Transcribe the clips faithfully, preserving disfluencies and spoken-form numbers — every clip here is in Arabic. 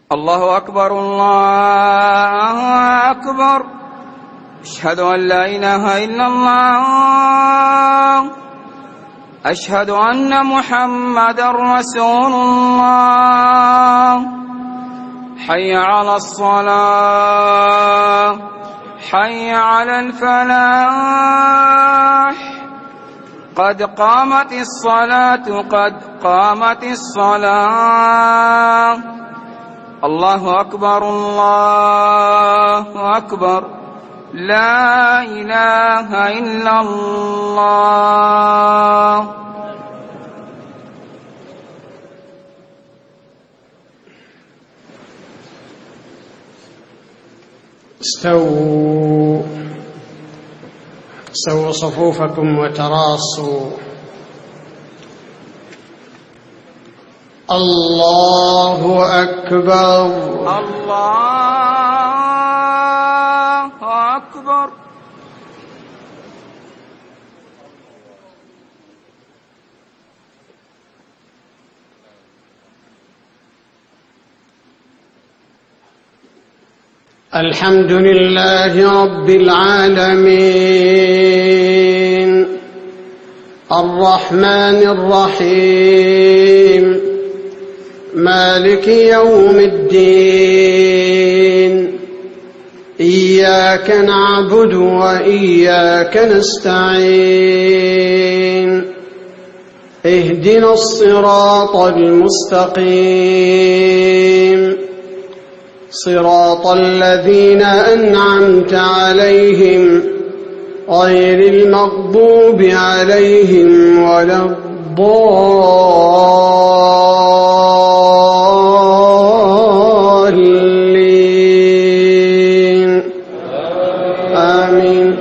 الله أكبر الله أكبر. أشهد أن لا إله إلا الله. أشهد أن محمدًا رسول الله. حي على الصلاة، حي على الفلاح. قد قامت الصلاة، قد قامت الصلاة. الله أكبر الله أكبر. لا إله إلا الله. استووا استووا صفوفكم وتراصوا. الله أكبر الله أكبر. الحمد لله رب العالمين، الرحمن الرحيم، مالك يوم الدين. إياك نعبد وإياك نستعين. اهدنا الصراط المستقيم، صراط الذين أنعمت عليهم غير المغضوب عليهم ولا الضالين. آمين.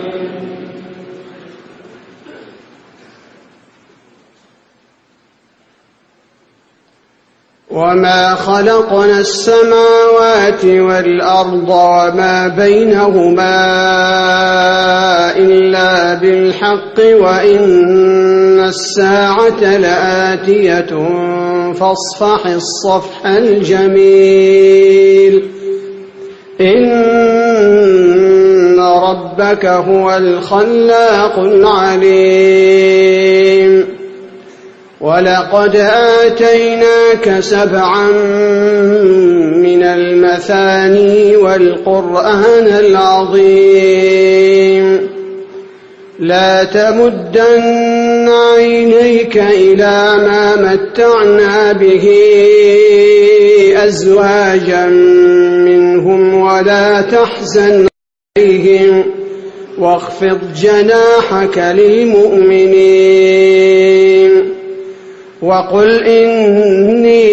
وما خلقنا السماوات والأرض وما بينهما إلا بالحق وإن الساعة لآتية فاصفح الصفح الجميل. إن ربك هو الخلاق العليم. ولقد آتيناك سبعا من المثاني والقرآن العظيم. لا تمدن عينيك إلى ما متعنا به أزواجا منهم ولا تحزن عليهم واخفض جناحك للمؤمنين. وقل إني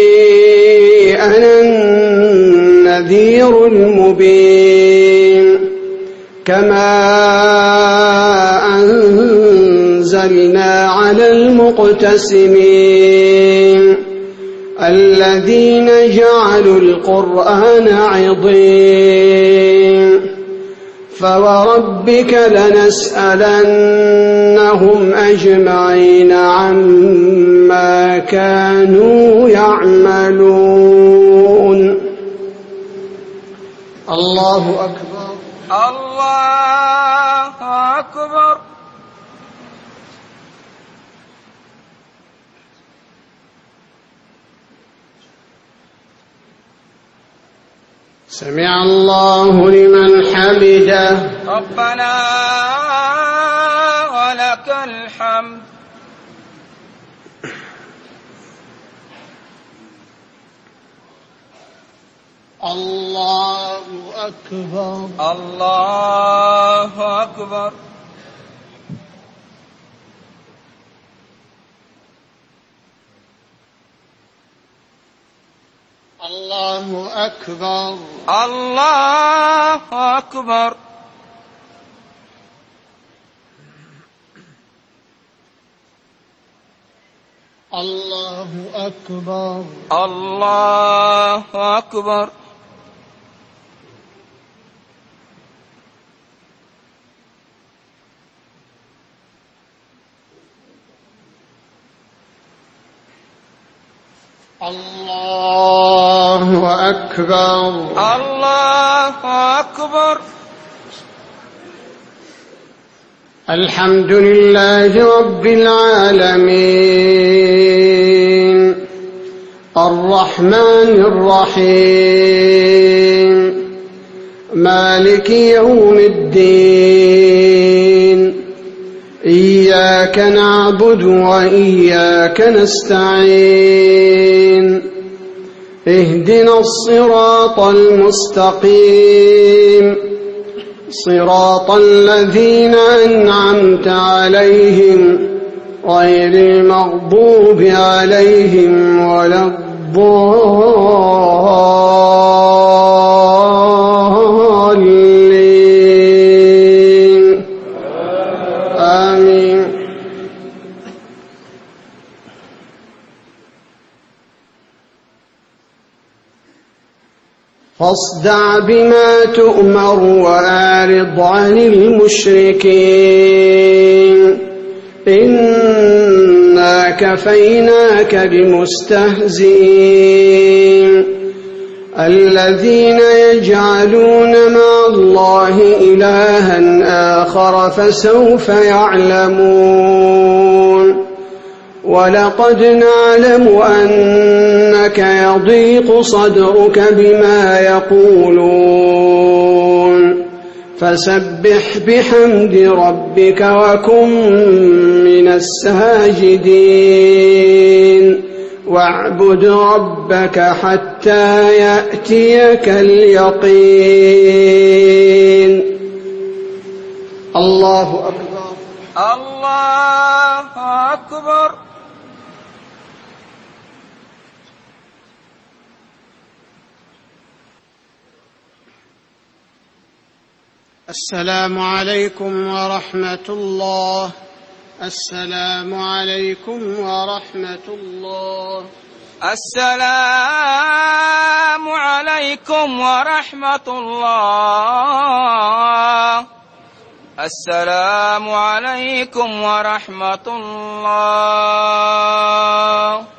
أنا النذير المبين. كما أنزلنا على المقتسمين الذين جعلوا القرآن عضين. فوربك لنسألنهم أجمعين عما كانوا يعملون. الله أكبر الله أكبر. سمع الله لمن حمده. ربنا ولك الحمد. الله أكبر الله أكبر. الله أكبر الله أكبر. الله أكبر الله أكبر. الله الله أكبر. الله أكبر. الحمد لله رب العالمين الرحمن الرحيم مالك يوم الدين إياك نعبد وإياك نستعين اهدنا الصراط المستقيم صراط الذين أنعمت عليهم غير المغضوب عليهم ولا الضالين آمين. فاصدع بما تؤمر وأعرض عن المشركين إنا كفيناك بمستهزئين الذين يجعلون مع الله إلها آخر فسوف يعلمون. ولقد نعلم أنك يضيق صدرك بما يقولون فسبح بحمد ربك وكن من الساجدين واعبد ربك حتى يأتيك اليقين. الله أكبر. الله أكبر. السلام عليكم ورحمة الله. السلام عليكم ورحمة الله. السلام عليكم ورحمة الله. السلام عليكم ورحمة الله.